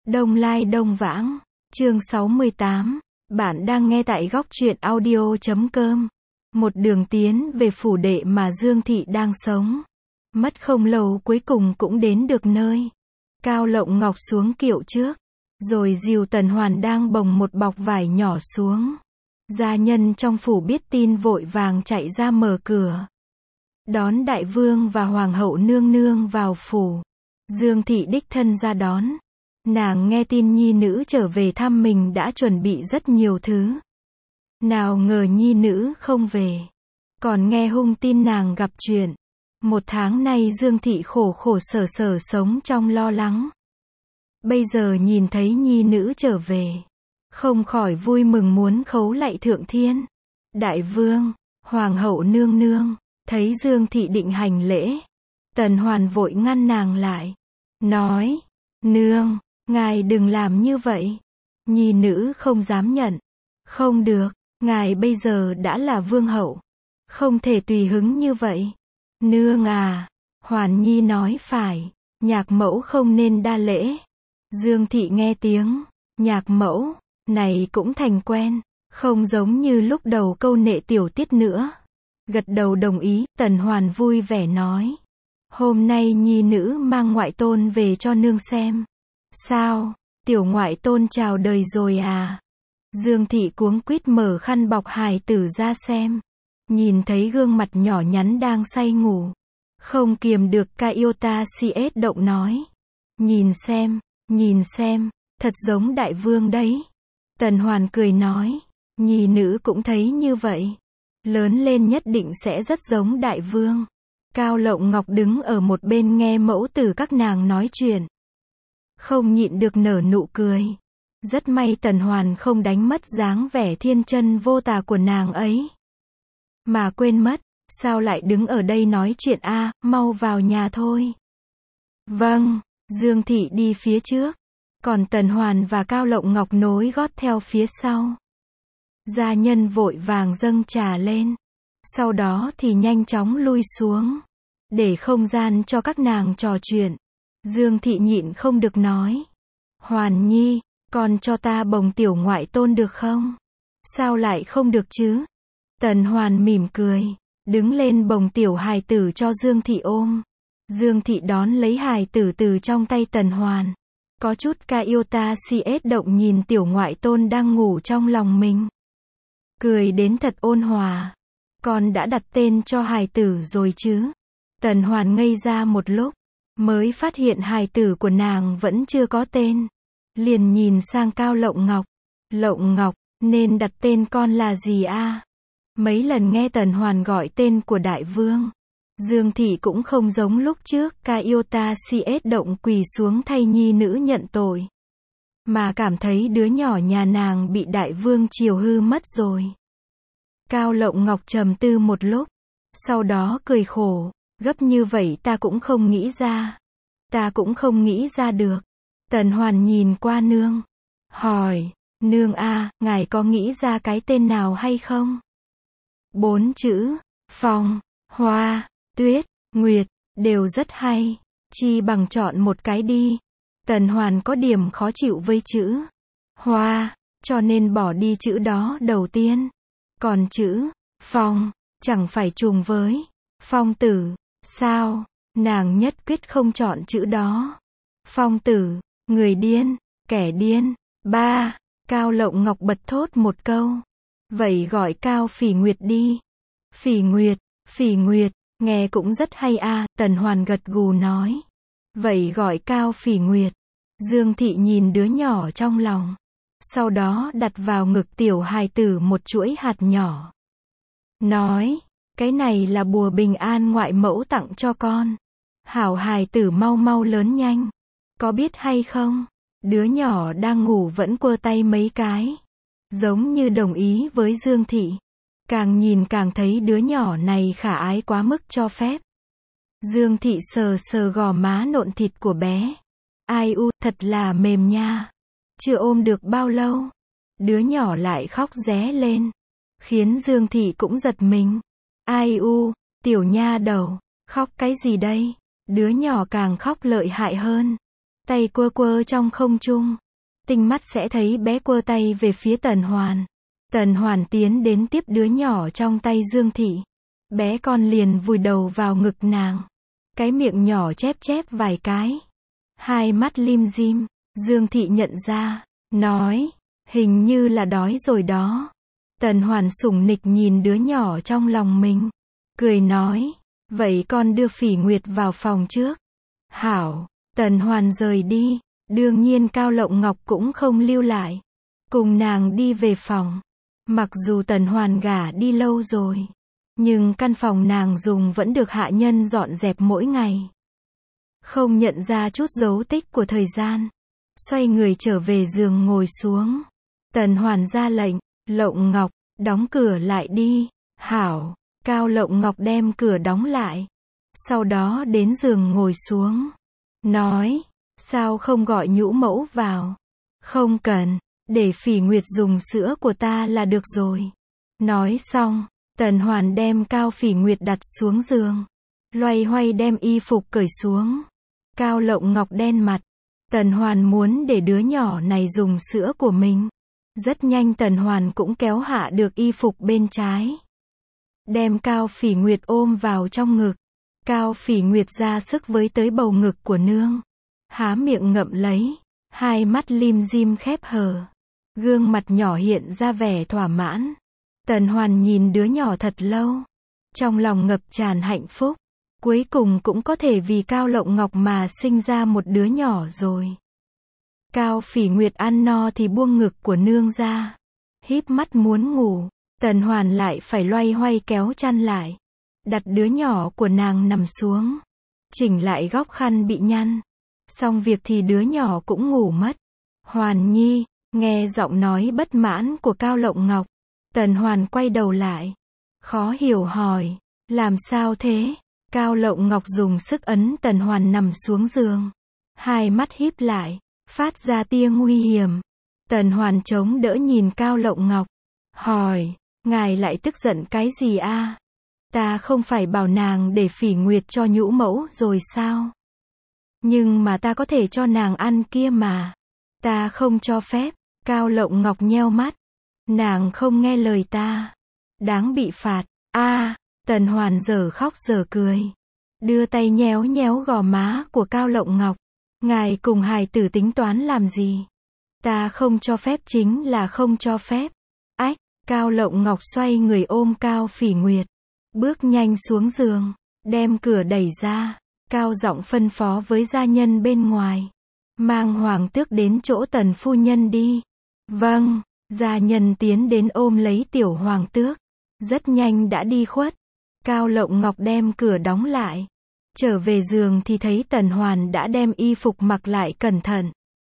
Đông Lai Đông Vãng, chương 68, bạn đang nghe tại góc truyện audio.com. Một đường tiến về phủ đệ mà Dương Thị đang sống. Mất không lâu cuối cùng cũng đến được nơi. Cao Lộng Ngọc xuống kiệu trước, rồi dìu Tần Hoàn đang bồng một bọc vải nhỏ xuống. Gia nhân trong phủ biết tin vội vàng chạy ra mở cửa, đón đại vương và hoàng hậu nương nương vào phủ. Dương Thị đích thân ra đón. Nàng nghe tin nhi nữ trở về thăm mình đã chuẩn bị rất nhiều thứ. Nào ngờ nhi nữ không về. Còn nghe hung tin nàng gặp chuyện. Một tháng nay Dương Thị khổ khổ sở sở sống trong lo lắng. Bây giờ nhìn thấy nhi nữ trở về, không khỏi vui mừng muốn khấu lạy thượng thiên. Đại vương, hoàng hậu nương nương, thấy Dương Thị định hành lễ. Tần Hoàn vội ngăn nàng lại. Nói, nương, ngài đừng làm như vậy. Nhi nữ không dám nhận. Không được, ngài bây giờ đã là vương hậu. Không thể tùy hứng như vậy. Nương à, Hoàn Nhi nói phải, nhạc mẫu không nên đa lễ. Dương Thị nghe tiếng, nhạc mẫu, này cũng thành quen, không giống như lúc đầu câu nệ tiểu tiết nữa. Gật đầu đồng ý, Tần Hoàn vui vẻ nói. Hôm nay nhi nữ mang ngoại tôn về cho nương xem. Sao, tiểu ngoại tôn chào đời rồi à? Dương Thị cuống quýt mở khăn bọc hài tử ra xem. Nhìn thấy gương mặt nhỏ nhắn đang say ngủ. Không kiềm được Caiota CS động nói. Nhìn xem, thật giống đại vương đấy. Tần Hoàn cười nói, nhi nữ cũng thấy như vậy. Lớn lên nhất định sẽ rất giống đại vương. Cao Lộng Ngọc đứng ở một bên nghe mẫu tử các nàng nói chuyện. Không nhịn được nở nụ cười. Rất may Tần Hoàn không đánh mất dáng vẻ thiên chân vô tà của nàng ấy. Mà quên mất, sao lại đứng ở đây nói chuyện a, mau vào nhà thôi. Vâng, Dương Thị đi phía trước. Còn Tần Hoàn và Cao Lộng Ngọc nối gót theo phía sau. Gia nhân vội vàng dâng trà lên. Sau đó thì nhanh chóng lui xuống. Để không gian cho các nàng trò chuyện. Dương Thị nhịn không được nói. Hoàn Nhi, con cho ta bồng tiểu ngoại tôn được không? Sao lại không được chứ? Tần Hoàn mỉm cười. Đứng lên bồng tiểu hài tử cho Dương Thị ôm. Dương Thị đón lấy hài tử từ trong tay Tần Hoàn. Có chút Caiota CS động nhìn tiểu ngoại tôn đang ngủ trong lòng mình. Cười đến thật ôn hòa. Con đã đặt tên cho hài tử rồi chứ? Tần Hoàn ngây ra một lúc. Mới phát hiện hài tử của nàng vẫn chưa có tên. Liền nhìn sang Cao Lộng Ngọc. Lộng Ngọc, nên đặt tên con là gì a? Mấy lần nghe Tần Hoàn gọi tên của đại vương. Dương Thị cũng không giống lúc trước Caiota CS động quỳ xuống thay nhi nữ nhận tội. Mà cảm thấy đứa nhỏ nhà nàng bị đại vương chiều hư mất rồi. Cao Lộng Ngọc trầm tư một lúc. Sau đó cười khổ. Gấp như vậy ta cũng không nghĩ ra. Ta cũng không nghĩ ra được. Tần Hoàn nhìn qua nương. Hỏi, nương a, ngài có nghĩ ra cái tên nào hay không? 4 chữ, Phong, Hoa, Tuyết, Nguyệt, đều rất hay. Chi bằng chọn một cái đi. Tần Hoàn có điểm khó chịu với chữ Hoa, cho nên bỏ đi chữ đó đầu tiên. Còn chữ Phong, chẳng phải trùng với Phong tử, sao? Nàng nhất quyết không chọn chữ đó. Phong tử, người điên, kẻ điên. Ba, Cao Lộng Ngọc bật thốt một câu. Vậy gọi Cao Phỉ Nguyệt đi. Phỉ Nguyệt, nghe cũng rất hay a, Tần Hoàn gật gù nói. Vậy gọi Cao Phỉ Nguyệt. Dương Thị nhìn đứa nhỏ trong lòng. Sau đó đặt vào ngực tiểu hài tử một chuỗi hạt nhỏ. Nói, cái này là bùa bình an ngoại mẫu tặng cho con. Hảo hài tử mau mau lớn nhanh. Có biết hay không? Đứa nhỏ đang ngủ vẫn quơ tay mấy cái. Giống như đồng ý với Dương Thị. Càng nhìn càng thấy đứa nhỏ này khả ái quá mức cho phép. Dương Thị sờ sờ gò má nộn thịt của bé. Ai u, thật là mềm nha. Chưa ôm được bao lâu. Đứa nhỏ lại khóc ré lên. Khiến Dương Thị cũng giật mình. Ai u, tiểu nha đầu, khóc cái gì đây? Đứa nhỏ càng khóc lợi hại hơn. tay quơ quơ trong không trung. Tinh mắt sẽ thấy bé quơ tay về phía Tần Hoàn. Tần Hoàn tiến đến tiếp đứa nhỏ trong tay Dương Thị. Bé con liền vùi đầu vào ngực nàng. Cái miệng nhỏ chép chép vài cái. Hai mắt lim dim. Dương Thị nhận ra, nói, hình như là đói rồi đó. Tần Hoàn sủng nịch nhìn đứa nhỏ trong lòng mình. Cười nói, vậy con đưa Phỉ Nguyệt vào phòng trước. Hảo, Tần Hoàn rời đi. Đương nhiên Cao Lộng Ngọc cũng không lưu lại. Cùng nàng đi về phòng. Mặc dù Tần Hoàn gả đi lâu rồi, nhưng căn phòng nàng dùng vẫn được hạ nhân dọn dẹp mỗi ngày. Không nhận ra chút dấu tích của thời gian. Xoay người trở về giường ngồi xuống. Tần Hoàn ra lệnh, Lộng Ngọc, đóng cửa lại đi. Hảo, Cao Lộng Ngọc đem cửa đóng lại. Sau đó đến giường ngồi xuống. Nói, sao không gọi nhũ mẫu vào? Không cần, để Phỉ Nguyệt dùng sữa của ta là được rồi. Nói xong, Tần Hoàn đem Cao Phỉ Nguyệt đặt xuống giường. Loay hoay đem y phục cởi xuống. Cao Lộng Ngọc đen mặt. Tần Hoàn muốn để đứa nhỏ này dùng sữa của mình. Rất nhanh Tần Hoàn cũng kéo hạ được y phục bên trái. Đem Cao Phỉ Nguyệt ôm vào trong ngực. Cao Phỉ Nguyệt ra sức với tới bầu ngực của nương. Há miệng ngậm lấy. Hai mắt lim dim khép hờ. Gương mặt nhỏ hiện ra vẻ thỏa mãn. Tần Hoàn nhìn đứa nhỏ thật lâu. Trong lòng ngập tràn hạnh phúc. Cuối cùng cũng có thể vì Cao Lộng Ngọc mà sinh ra một đứa nhỏ rồi. Cao Phỉ Nguyệt ăn no thì buông ngực của nương ra. Híp mắt muốn ngủ. Tần Hoàn lại phải loay hoay kéo chăn lại. Đặt đứa nhỏ của nàng nằm xuống. Chỉnh lại góc khăn bị nhăn. Xong việc thì đứa nhỏ cũng ngủ mất. Hoàn Nhi, nghe giọng nói bất mãn của Cao Lộng Ngọc. Tần Hoàn quay đầu lại. Khó hiểu hỏi, làm sao thế? Cao Lộng Ngọc dùng sức ấn Tần Hoàn nằm xuống giường. Hai mắt híp lại, phát ra tia nguy hiểm. Tần Hoàn chống đỡ nhìn Cao Lộng Ngọc. Hỏi, ngài lại tức giận cái gì a? Ta không phải bảo nàng để Phỉ Nguyệt cho nhũ mẫu rồi sao? Nhưng mà ta có thể cho nàng ăn kia mà. Ta không cho phép. Cao Lộng Ngọc nheo mắt. Nàng không nghe lời ta. Đáng bị phạt. Tần Hoàn giờ khóc giờ cười. Đưa tay nhéo nhéo gò má của Cao Lộng Ngọc. Ngài cùng hài tử tính toán làm gì? Ta không cho phép chính là không cho phép. Ách, Cao Lộng Ngọc xoay người ôm Cao Phỉ Nguyệt. Bước nhanh xuống giường. Đem cửa đẩy ra. Cao giọng phân phó với gia nhân bên ngoài. Mang hoàng tước đến chỗ Tần phu nhân đi. Vâng, gia nhân tiến đến ôm lấy tiểu hoàng tước. Rất nhanh đã đi khuất. Cao Lộng Ngọc đem cửa đóng lại. Trở về giường thì thấy Tần Hoàn đã đem y phục mặc lại cẩn thận.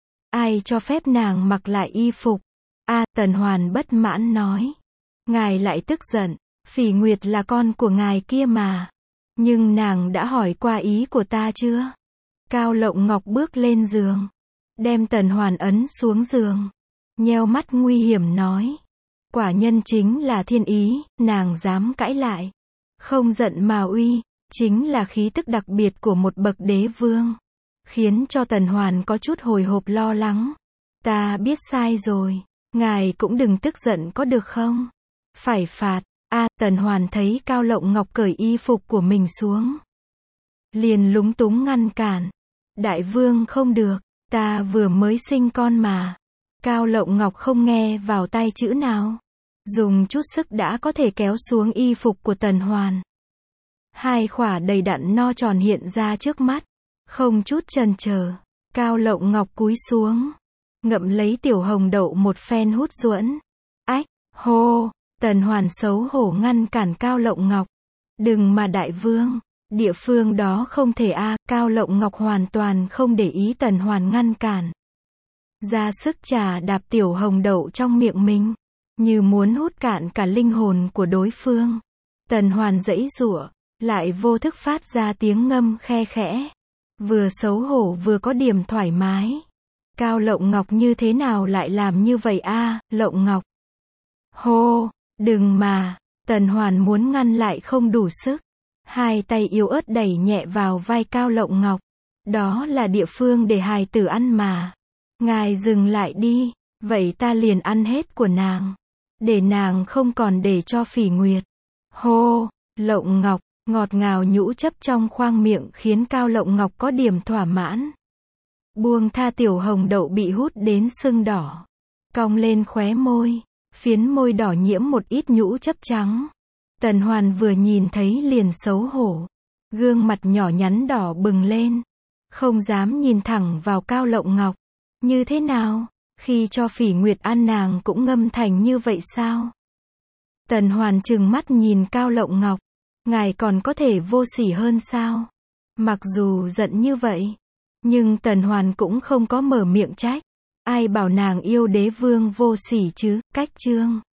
Ai cho phép nàng mặc lại y phục? Tần Hoàn bất mãn nói. Ngài lại tức giận. Phỉ Nguyệt là con của ngài kia mà. Nhưng nàng đã hỏi qua ý của ta chưa? Cao Lộng Ngọc bước lên giường. Đem Tần Hoàn ấn xuống giường. Nheo mắt nguy hiểm nói. Quả nhân chính là thiên ý, nàng dám cãi lại. Không giận mà uy, chính là khí tức đặc biệt của một bậc đế vương. Khiến cho Tần Hoàn có chút hồi hộp lo lắng. Ta biết sai rồi, ngài cũng đừng tức giận có được không? Phải phạt. Tần Hoàn thấy Cao Lộng Ngọc cởi y phục của mình xuống. Liền lúng túng ngăn cản. Đại vương không được, ta vừa mới sinh con mà. Cao Lộng Ngọc không nghe vào tai chữ nào. Dùng chút sức đã có thể kéo xuống y phục của Tần Hoàn. Hai khỏa đầy đặn no tròn hiện ra trước mắt. Không chút chần chờ. Cao Lộng Ngọc cúi xuống. Ngậm lấy tiểu hồng đậu một phen hút duẫn. Ách, hô. Tần Hoàn xấu hổ ngăn cản Cao Lộng Ngọc. Đừng mà đại vương. Địa phương đó không thể Cao Lộng Ngọc hoàn toàn không để ý Tần Hoàn ngăn cản. Ra sức trà đạp tiểu hồng đậu trong miệng mình. Như muốn hút cạn cả linh hồn của đối phương. Tần Hoàn giãy giụa. Lại vô thức phát ra tiếng ngâm khe khẽ. Vừa xấu hổ vừa có điểm thoải mái. Cao Lộng Ngọc như thế nào lại làm như vậy Lộng Ngọc. Hô, đừng mà. Tần Hoàn muốn ngăn lại không đủ sức. Hai tay yếu ớt đẩy nhẹ vào vai Cao Lộng Ngọc. Đó là địa phương để hài tử ăn mà. Ngài dừng lại đi, vậy ta liền ăn hết của nàng. Để nàng không còn để cho Phỉ Nguyệt. Hô, Lộng Ngọc, ngọt ngào nhũ chấp trong khoang miệng khiến Cao Lộng Ngọc có điểm thỏa mãn. Buông tha tiểu hồng đậu bị hút đến sưng đỏ. Cong lên khóe môi, phiến môi đỏ nhiễm một ít nhũ chấp trắng. Tần Hoàn vừa nhìn thấy liền xấu hổ. Gương mặt nhỏ nhắn đỏ bừng lên. Không dám nhìn thẳng vào Cao Lộng Ngọc. Như thế nào? Khi cho Phỉ Nguyệt ăn nàng cũng ngâm thành như vậy sao? Tần Hoàn trừng mắt nhìn Cao Lộng Ngọc. Ngài còn có thể vô sỉ hơn sao? Mặc dù giận như vậy, nhưng Tần Hoàn cũng không có mở miệng trách. Ai bảo nàng yêu đế vương vô sỉ chứ? Cách chương